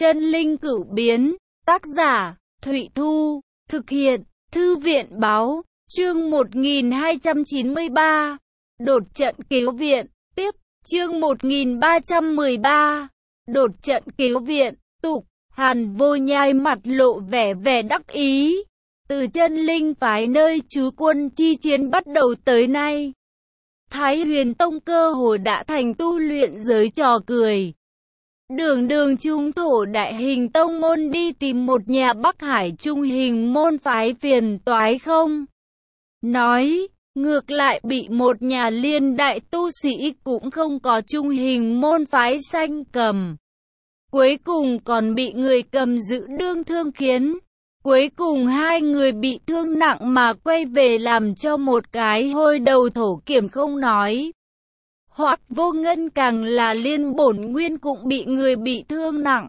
Chân linh cửu biến, tác giả, Thụy Thu, thực hiện, Thư viện báo, chương 1293, đột trận cứu viện, tiếp, chương 1313, đột trận cứu viện, tục, Hàn Vô Nhai mặt lộ vẻ đắc ý. Từ chân linh phái nơi trú quân chi chiến bắt đầu tới nay, Thái Huyền Tông cơ hồ đã thành tu luyện giới trò cười. Đường trung thổ đại hình tông môn đi tìm một nhà Bắc Hải trung hình môn phái phiền toái không nói, ngược lại bị một nhà liên đại tu sĩ cũng không có trung hình môn phái xanh cầm. Cuối cùng còn bị người cầm giữ đương thương khiến. Cuối cùng hai người bị thương nặng mà quay về làm cho một cái hôi đầu thổ kiểm không nói. Hoặc Vô Ngân càng là liên bổn nguyên cũng bị người bị thương nặng.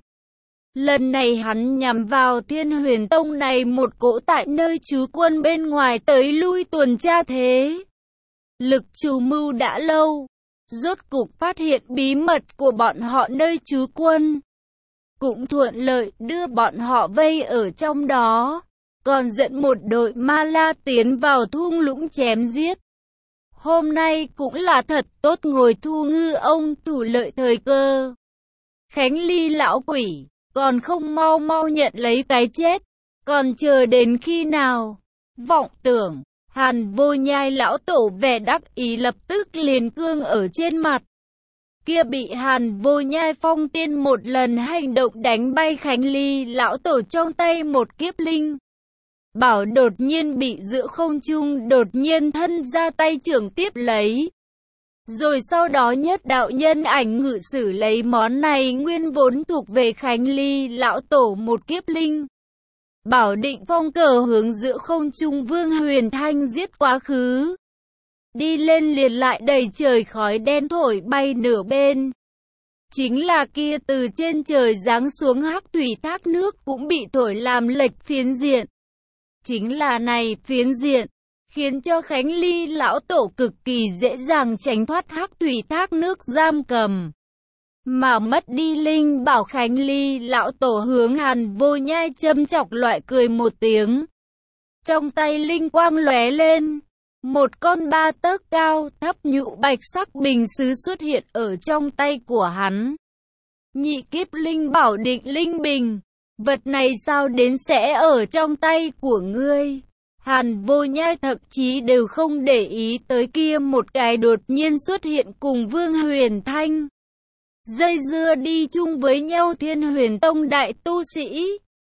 Lần này hắn nhằm vào Thiên Huyền Tông này một cỗ tại nơi trú quân bên ngoài tới lui tuần tra thế. Lực chủ mưu đã lâu, rốt cục phát hiện bí mật của bọn họ nơi trú quân. Cũng thuận lợi đưa bọn họ vây ở trong đó, còn dẫn một đội ma la tiến vào thung lũng chém giết. Hôm nay cũng là thật tốt ngồi thu ngư ông thủ lợi thời cơ. Khánh Ly lão quỷ, còn không mau nhận lấy cái chết, còn chờ đến khi nào? Vọng tưởng, Hàn Vô Nhai lão tổ vẻ đắc ý lập tức liền cương ở trên mặt. Kia bị Hàn Vô Nhai phong tiên một lần hành động đánh bay Khánh Ly lão tổ trong tay một kiếp linh bảo đột nhiên bị giữa không trung đột nhiên thân ra tay trưởng tiếp lấy. Rồi sau đó nhất đạo nhân ảnh ngự sử lấy món này nguyên vốn thuộc về Khánh Ly lão tổ một kiếp linh bảo định phong cờ hướng giữa không trung Vương Huyền Thanh giết quá khứ. Đi lên liền lại đầy trời khói đen thổi bay nửa bên. Chính là kia từ trên trời giáng xuống hắc thủy thác nước cũng bị thổi làm lệch phiến diện. Chính là này phiến diện, khiến cho Khánh Ly lão tổ cực kỳ dễ dàng tránh thoát hắc thủy thác nước giam cầm. Mà mất đi linh bảo Khánh Ly lão tổ hướng Hàn Vô Nhai châm chọc loại cười một tiếng. Trong tay linh quang lóe lên. Một con 3 tấc cao, thấp nhũ bạch sắc bình sứ xuất hiện ở trong tay của hắn. Nhị kiếp linh bảo định linh bình. Vật này sao đến sẽ ở trong tay của ngươi? Hàn Vô Nhai thậm chí đều không để ý tới kia một cái đột nhiên xuất hiện cùng Vương Huyền Thanh. Dây dưa đi chung với nhau Thiên Huyền Tông đại tu sĩ.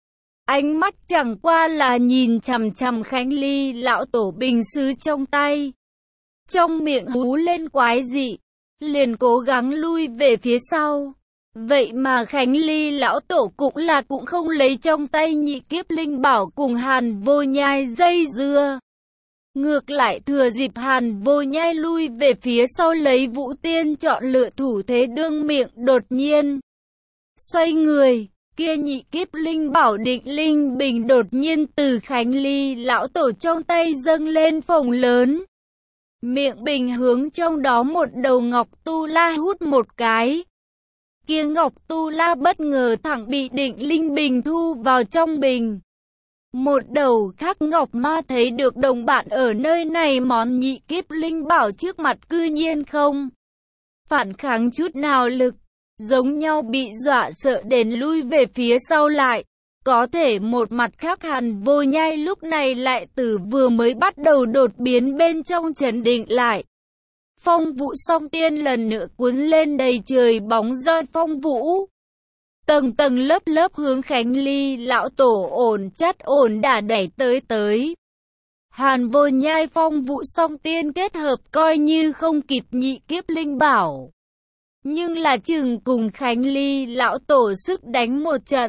Ánh mắt chẳng qua là nhìn chằm Khánh Ly lão tổ bình sứ trong tay. Trong miệng hú lên quái dị, liền cố gắng lui về phía sau. Vậy mà Khánh Ly lão tổ cũng không lấy trong tay nhị kiếp linh bảo cùng Hàn Vô Nhai dây dưa. Ngược lại thừa dịp Hàn Vô Nhai lui về phía sau lấy Vũ Tiên chọn lựa thủ thế đương miệng đột nhiên xoay người. Kia nhị kiếp linh bảo định linh bình đột nhiên từ Khánh Ly lão tổ trong tay dâng lên phồng lớn. Miệng bình hướng trong đó một đầu ngọc tu la hút một cái. Kia ngọc tu la bất ngờ thẳng bị định linh bình thu vào trong bình. Một đầu khác ngọc ma thấy được đồng bạn ở nơi này món nhị kiếp linh bảo trước mặt cư nhiên không phản kháng chút nào lực. Giống nhau bị dọa sợ đến lui về phía sau lại. Có thể một mặt khác Hàn Vô Nhai lúc này lại từ vừa mới bắt đầu đột biến bên trong trấn định lại. Phong vũ song tiên lần nữa cuốn lên đầy trời bóng roi phong vũ. Tầng lớp hướng Khánh Ly lão tổ ổn đả đẩy tới. Hàn Vô Nhai phong vũ song tiên kết hợp coi như không kịp nhị kiếp linh bảo. Nhưng là chừng cùng Khánh Ly lão tổ sức đánh một trận.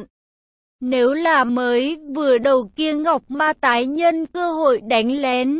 Nếu là mới vừa đầu kia ngọc ma tái nhân cơ hội đánh lén,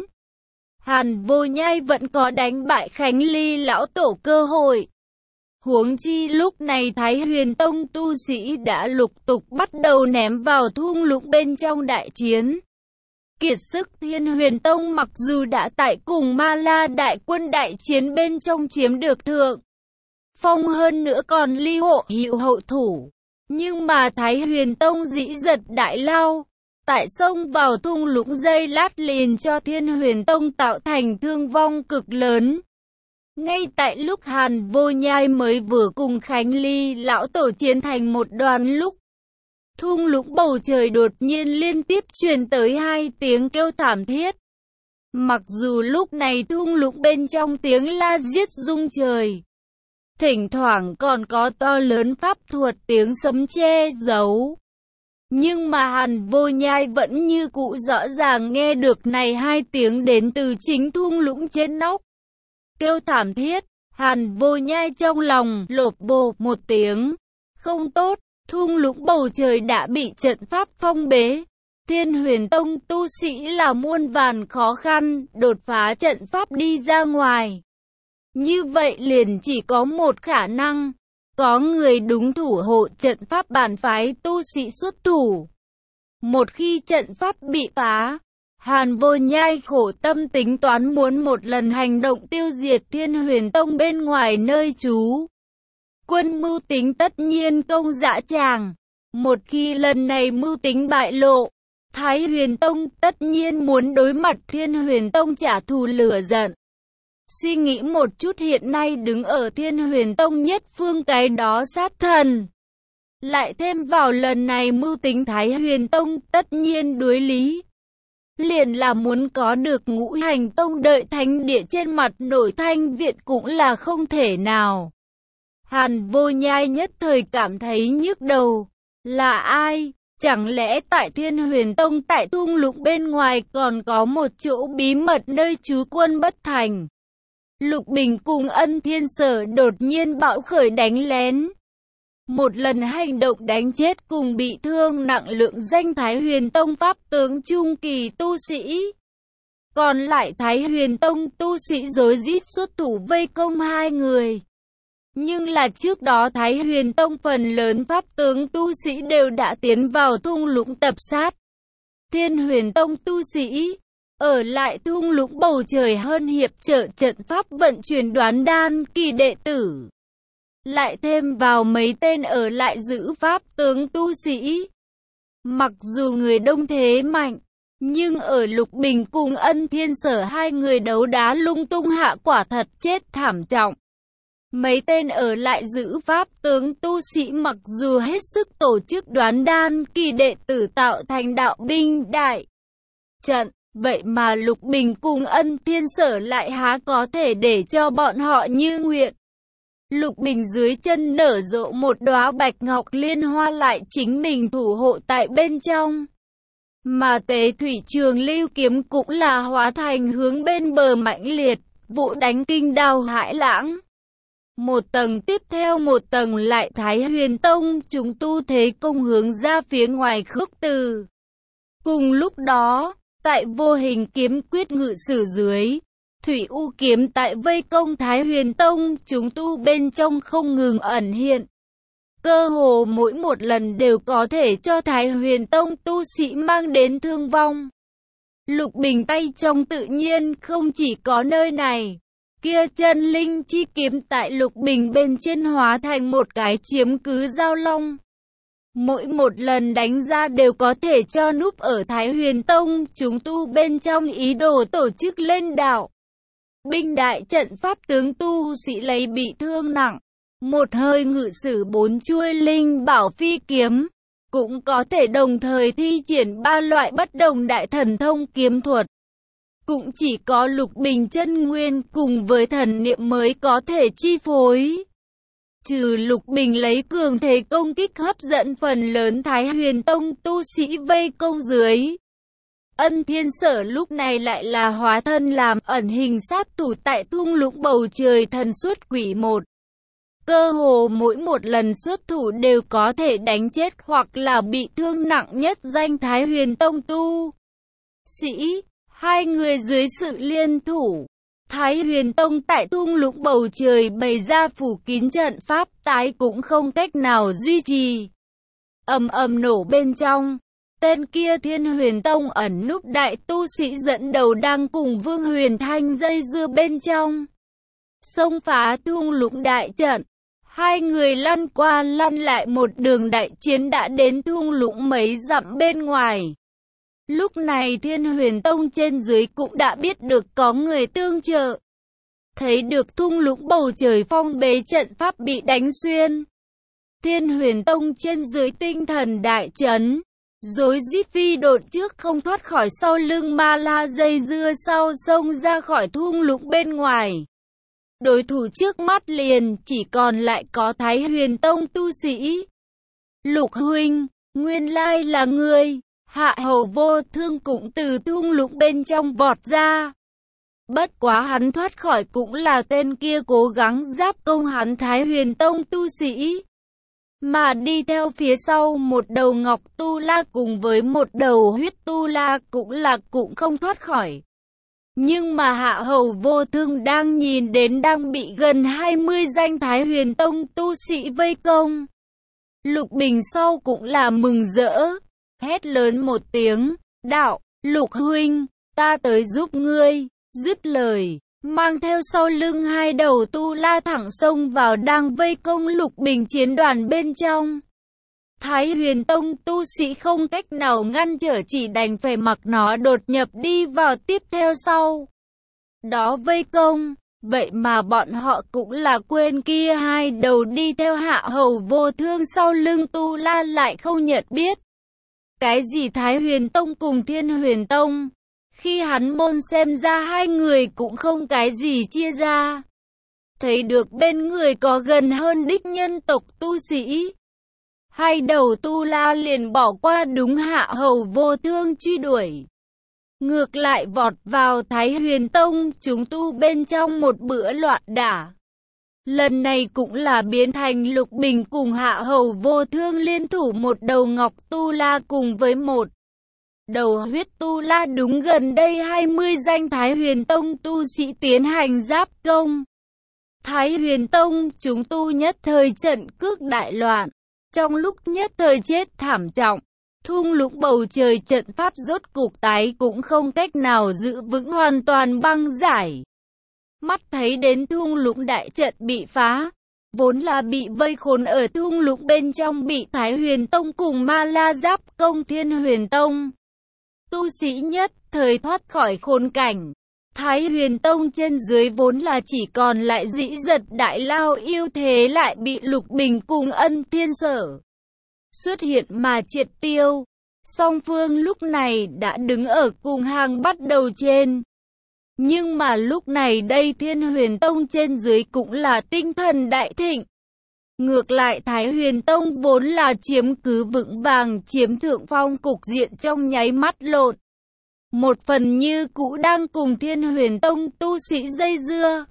Hàn Vô Nhai vẫn có đánh bại Khánh Ly lão tổ cơ hội. Huống chi lúc này Thái Huyền Tông tu sĩ đã lục tục bắt đầu ném vào thung lũng bên trong đại chiến. Kiệt sức Thiên Huyền Tông mặc dù đã tại cùng Ma La đại quân đại chiến bên trong chiếm được thượng phong hơn nữa còn ly hộ hiệu hậu thủ, Nhưng mà Thái Huyền Tông dĩ giật đại lao, tại xông vào thung lũng giây lát liền cho Thiên Huyền Tông tạo thành thương vong cực lớn. Ngay tại lúc Hàn Vô Nhai mới vừa cùng Khánh Ly lão tổ chiến thành một đoàn lúc, thung lũng bầu trời đột nhiên liên tiếp truyền tới 2 tiếng kêu thảm thiết. Mặc dù lúc này thung lũng bên trong tiếng la giết rung trời, thỉnh thoảng còn có to lớn pháp thuật tiếng sấm che giấu, nhưng mà Hàn Vô Nhai vẫn như cũ rõ ràng nghe được này 2 tiếng đến từ chính thung lũng trên nóc. Kêu thảm thiết, Hàn Vô Nhai trong lòng lột bột một tiếng. Không tốt, thung lũng bầu trời đã bị trận pháp phong bế. Thiên Huyền Tông tu sĩ là muôn vàn khó khăn, đột phá trận pháp đi ra ngoài. Như vậy liền chỉ có một khả năng, có người đúng thủ hộ trận pháp bản phái tu sĩ xuất thủ. Một khi trận pháp bị phá, Hàn Vô Nhai khổ tâm tính toán muốn một lần hành động tiêu diệt Thiên Huyền Tông bên ngoài nơi trú. Quân mưu tính tất nhiên công dã tràng. Một khi lần này mưu tính bại lộ, Thái Huyền Tông tất nhiên muốn đối mặt Thiên Huyền Tông trả thù lửa giận. Suy nghĩ một chút, hiện nay đứng ở Thiên Huyền Tông nhất phương cái đó sát thần. Lại thêm vào lần này mưu tính Thái Huyền Tông tất nhiên đối lý. Liền là muốn có được Ngũ Hành Tông đợi thánh địa trên mặt nổi thanh viện cũng là không thể nào. Hàn Vô Nhai nhất thời cảm thấy nhức đầu. Là ai? Chẳng lẽ tại Thiên Huyền Tông tại thung lũng bên ngoài còn có một chỗ bí mật nơi trú quân bất thành? Lục Bình cùng Ân Thiên Sở đột nhiên bạo khởi đánh lén. Một lần hành động đánh chết cùng bị thương nặng lượng danh Thái Huyền Tông pháp tướng trung kỳ tu sĩ. Còn lại Thái Huyền Tông tu sĩ rối rít xuất thủ vây công 2 người. Nhưng là trước đó Thái Huyền Tông phần lớn pháp tướng tu sĩ đều đã tiến vào thung lũng tập sát. Thiên Huyền Tông tu sĩ ở lại thung lũng bầu trời hơn hiệp trợ trận pháp vận chuyển đoán đan kỳ đệ tử. Lại thêm vào mấy tên ở lại giữ pháp tướng tu sĩ. Mặc dù người đông thế mạnh, nhưng ở Lục Bình cùng Ân Thiên Sở 2 người đấu đá lung tung hạ quả thật chết thảm trọng. Mấy tên ở lại giữ pháp tướng tu sĩ mặc dù hết sức tổ chức đoán đan kỳ đệ tử tạo thành đạo binh đại trận, vậy mà Lục Bình cùng Ân Thiên Sở lại há có thể để cho bọn họ như nguyện. Lục Bình dưới chân nở rộ một đóa bạch ngọc liên hoa lại chính mình thủ hộ tại bên trong. Mà Tế Thủy Trường Lưu kiếm cũng là hóa thành hướng bên bờ mãnh liệt, vụ đánh kinh đao hải lãng. Một tầng tiếp theo một tầng lại Thái Huyền Tông chúng tu thế công hướng ra phía ngoài khước từ. Cùng lúc đó, tại vô hình kiếm quyết ngự sử dưới, Thủy U kiếm tại vây công Thái Huyền Tông chúng tu bên trong không ngừng ẩn hiện. Cơ hồ mỗi một lần đều có thể cho Thái Huyền Tông tu sĩ mang đến thương vong. Lục Bình tay trong tự nhiên không chỉ có nơi này. Kia chân linh chi kiếm tại Lục Bình bên trên hóa thành một cái chiếm cứ giao long. Mỗi một lần đánh ra đều có thể cho núp ở Thái Huyền Tông chúng tu bên trong ý đồ tổ chức lên đạo. Binh đại trận pháp tướng tu sĩ lấy bị thương nặng. Một hơi ngự sử 4 chuôi linh bảo phi kiếm. Cũng có thể đồng thời thi triển 3 loại bất đồng đại thần thông kiếm thuật. Cũng chỉ có Lục Bình chân nguyên cùng với thần niệm mới có thể chi phối. Trừ Lục Bình lấy cường thế công kích hấp dẫn phần lớn Thái Huyền Tông tu sĩ vây công dưới. Ân Thiên Sở lúc này lại là hóa thân làm ẩn hình sát thủ tại thung lũng bầu trời thần xuất quỷ một. Cơ hồ mỗi một lần xuất thủ đều có thể đánh chết hoặc là bị thương nặng nhất danh Thái Huyền Tông tu sĩ. 2 người dưới sự liên thủ, Thái Huyền Tông tại thung lũng bầu trời bày ra phủ kín trận pháp tái cũng không cách nào duy trì. Ầm ầm nổ bên trong, tên kia Thiên Huyền Tông ẩn núp đại tu sĩ dẫn đầu đang cùng Vương Huyền Thanh dây dưa bên trong. Xông phá thung lũng đại trận, Hai người lăn qua lăn lại một đường đại chiến đã đến thung lũng mấy dặm bên ngoài. Lúc này Thiên Huyền Tông trên dưới cũng đã biết được có người tương trợ. Thấy được thung lũng bầu trời phong bế trận pháp bị đánh xuyên. Thiên Huyền Tông trên dưới tinh thần đại chấn. Rối rít phi độn trước không thoát khỏi sau lưng Ma La dây dưa sau xông ra khỏi thung lũng bên ngoài. Đối thủ trước mắt liền chỉ còn lại có Thái Huyền Tông tu sĩ. Lục huynh, nguyên lai là ngươi. Hạ Hầu Vô Thương cũng từ thung lũng bên trong vọt ra. Bất quá hắn thoát khỏi cũng là tên kia cố gắng giáp công hắn Thái Huyền Tông tu sĩ. Mà đi theo phía sau một đầu Ngọc Tu La cùng với một đầu Huyết Tu La cũng không thoát khỏi. Nhưng mà Hạ Hầu Vô Thương đang nhìn đến đang bị gần 20 danh Thái Huyền Tông tu sĩ vây công. Lục Bình sau cũng là mừng rỡ, hét lớn một tiếng, đạo, Lục huynh, ta tới giúp ngươi, dứt lời, mang theo sau lưng hai đầu Tu La thẳng xông vào đang vây công Lục Bình chiến đoàn bên trong. Thái Huyền Tông tu sĩ không cách nào ngăn trở chỉ đành phải mặc nó đột nhập đi vào tiếp theo sau. Đó vây công, vậy mà bọn họ cũng là quên kia hai đầu đi theo Hạ Hầu Vô Thương sau lưng Tu La lại không nhận biết. Cái gì Thái Huyền Tông cùng Thiên Huyền Tông? Khi hắn môn xem ra hai người cũng không cái gì chia ra. Thấy được bên người có gần hơn đích nhân tộc tu sĩ. Hai đầu Tu La liền bỏ qua đúng Hạ Hầu Vô Thương truy đuổi. Ngược lại vọt vào Thái Huyền Tông, chúng tu bên trong một bữa loạn đả. Lần này cũng là biến thành Lục Bình cùng Hạ Hầu Vô Thương liên thủ một đầu Ngọc Tu La cùng với một đầu Huyết Tu La đúng gần đây 20 danh Thái Huyền Tông tu sĩ tiến hành giáp công. Thái Huyền Tông chúng tu nhất thời trận cước đại loạn. Trong lúc nhất thời chết thảm trọng, thung lũng bầu trời trận pháp rốt cục tái cũng không cách nào giữ vững hoàn toàn băng giải. Mắt thấy đến thung lũng đại trận bị phá, vốn là bị vây khốn ở thung lũng bên trong bị Thái Huyền Tông cùng Ma La giáp công Thiên Huyền Tông. Tu sĩ nhất thời thoát khỏi khốn cảnh. Thái Huyền Tông trên dưới vốn là chỉ còn lại dĩ giật đại lao yêu thế lại bị Lục Bình cùng Ân Thiên Sở xuất hiện mà triệt tiêu. Song phương lúc này đã đứng ở cùng hàng bắt đầu trên. Nhưng mà lúc này đây Thiên Huyền Tông trên dưới cũng là tinh thần đại thịnh. Ngược lại Thái Huyền Tông vốn là chiếm cứ vững vàng chiếm thượng phong cục diện trong nháy mắt lộn. Một phần như cũ đang cùng Thiên Huyền Tông tu sĩ dây dưa.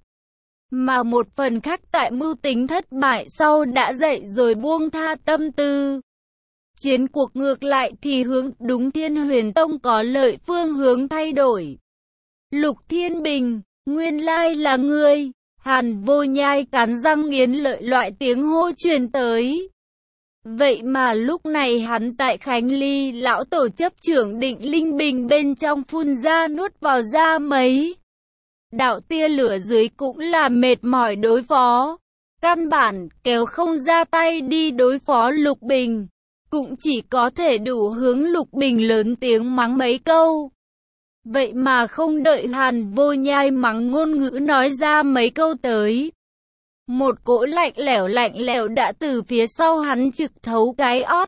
Mà một phần khác tại mưu tính thất bại sau đã dậy rồi buông tha tâm tư. Chiến cuộc ngược lại thì hướng đúng Thiên Huyền Tông có lợi phương hướng thay đổi. Lục Thiên Bình, nguyên lai là ngươi. Hàn Vô Nhai cắn răng nghiến lợi loại tiếng hô truyền tới. Vậy mà lúc này hắn tại Khánh Ly lão tổ chấp trưởng Định Linh Bình bên trong phun ra nuốt vào ra mấy đạo tia lửa dưới cũng là mệt mỏi đối phó. Căn bản kéo không ra tay đi đối phó Lục Bình. Cũng chỉ có thể đủ hướng Lục Bình lớn tiếng mắng mấy câu. Vậy mà không đợi Hàn Vô Nhai mắng ngôn ngữ nói ra mấy câu tới. Một cỗ lạnh lẽo đã từ phía sau hắn trực thấu cái ót.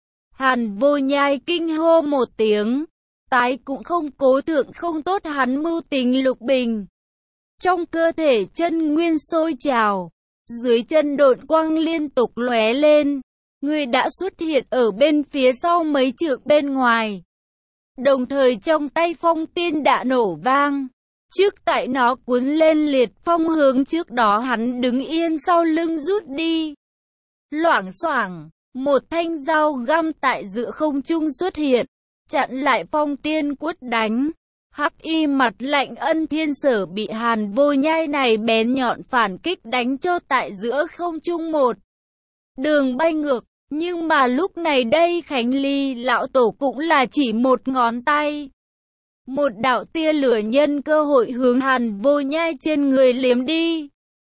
Hàn Vô Nhai kinh hô một tiếng. Tái cũng không cố thượng không tốt hắn mưu tính Lục Bình. Trong cơ thể chân nguyên sôi trào. Dưới chân độn quang liên tục lóe lên. Người đã xuất hiện ở bên phía sau mấy trượng bên ngoài. Đồng thời trong tay phong tiên đã nổ vang. Trước tại nó cuốn lên liệt phong hướng trước đó hắn đứng yên sau lưng rút đi. Loảng xoảng, một thanh dao găm tại giữa không trung xuất hiện. Chặn lại phong tiên quất đánh. Hắc y mặt lạnh Ân Thiên Sở bị Hàn Vô Nhai này bén nhọn phản kích đánh cho tại giữa không trung một đường bay ngược. Nhưng mà lúc này đây Khánh Ly lão tổ cũng là chỉ một ngón tay. Một đạo tia lửa nhân cơ hội hướng Hàn Vô Nhai trên người liếm đi.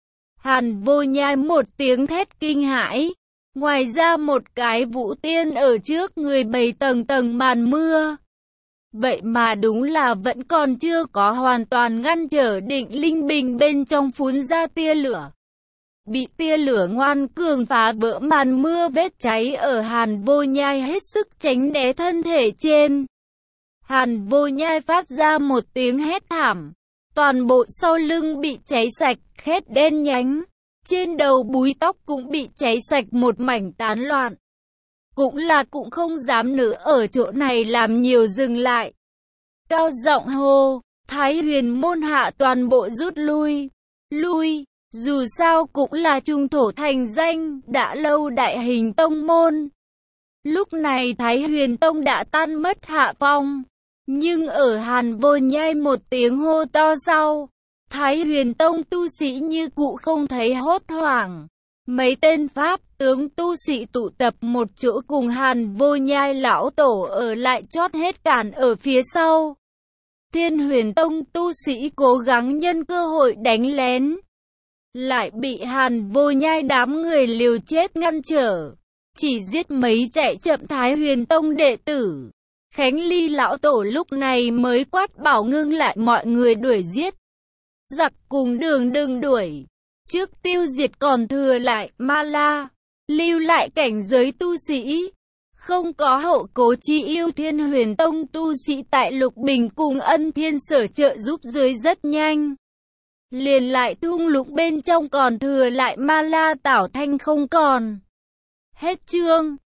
Hàn Vô Nhai một tiếng thét kinh hãi. Ngoài ra một cái vũ tiên ở trước người 7 tầng tầng màn mưa. Vậy mà đúng là vẫn còn chưa có hoàn toàn ngăn trở Định Linh Bình bên trong phun ra tia lửa. Bị tia lửa ngoan cường phá vỡ màn mưa, vết cháy ở Hàn Vô Nhai hết sức tránh né thân thể trên. Hàn Vô Nhai phát ra một tiếng hét thảm. Toàn bộ sau lưng bị cháy sạch, khét đen nhánh. Trên đầu búi tóc cũng bị cháy sạch một mảnh tán loạn. Cũng không dám nữa ở chỗ này làm nhiều, dừng lại. Cao giọng hô, Thái Huyền môn hạ toàn bộ rút lui. Dù sao cũng là trung thổ thành danh, đã lâu đại hình tông môn. Lúc này Thái Huyền tông đã tan mất hạ phong. Nhưng ở Hàn Vô Nhai một tiếng hô to sau, Thái Huyền tông tu sĩ như cũ không thấy hốt hoảng. Mấy tên pháp tướng tu sĩ tụ tập một chỗ cùng Hàn Vô Nhai lão tổ ở lại chót hết cản ở phía sau. Thiên Huyền tông tu sĩ cố gắng nhân cơ hội đánh lén, lại bị Hàn Vô Nhai đám người liều chết ngăn trở. Chỉ giết mấy chạy chậm Thái Huyền tông đệ tử. Khánh Ly lão tổ lúc này mới quát bảo ngưng lại mọi người đuổi giết. Giặc cùng đường đừng đuổi. Trước tiêu diệt còn thừa lại Ma La, lưu lại cảnh giới tu sĩ. Không có hậu cố chi yêu, Thiên Huyền tông tu sĩ tại Lục Bình cùng Ân Thiên Sở trợ giúp dưới rất nhanh. Liền lại thung lũng bên trong còn thừa lại Ma La Tảo Thanh không còn. Hết chương.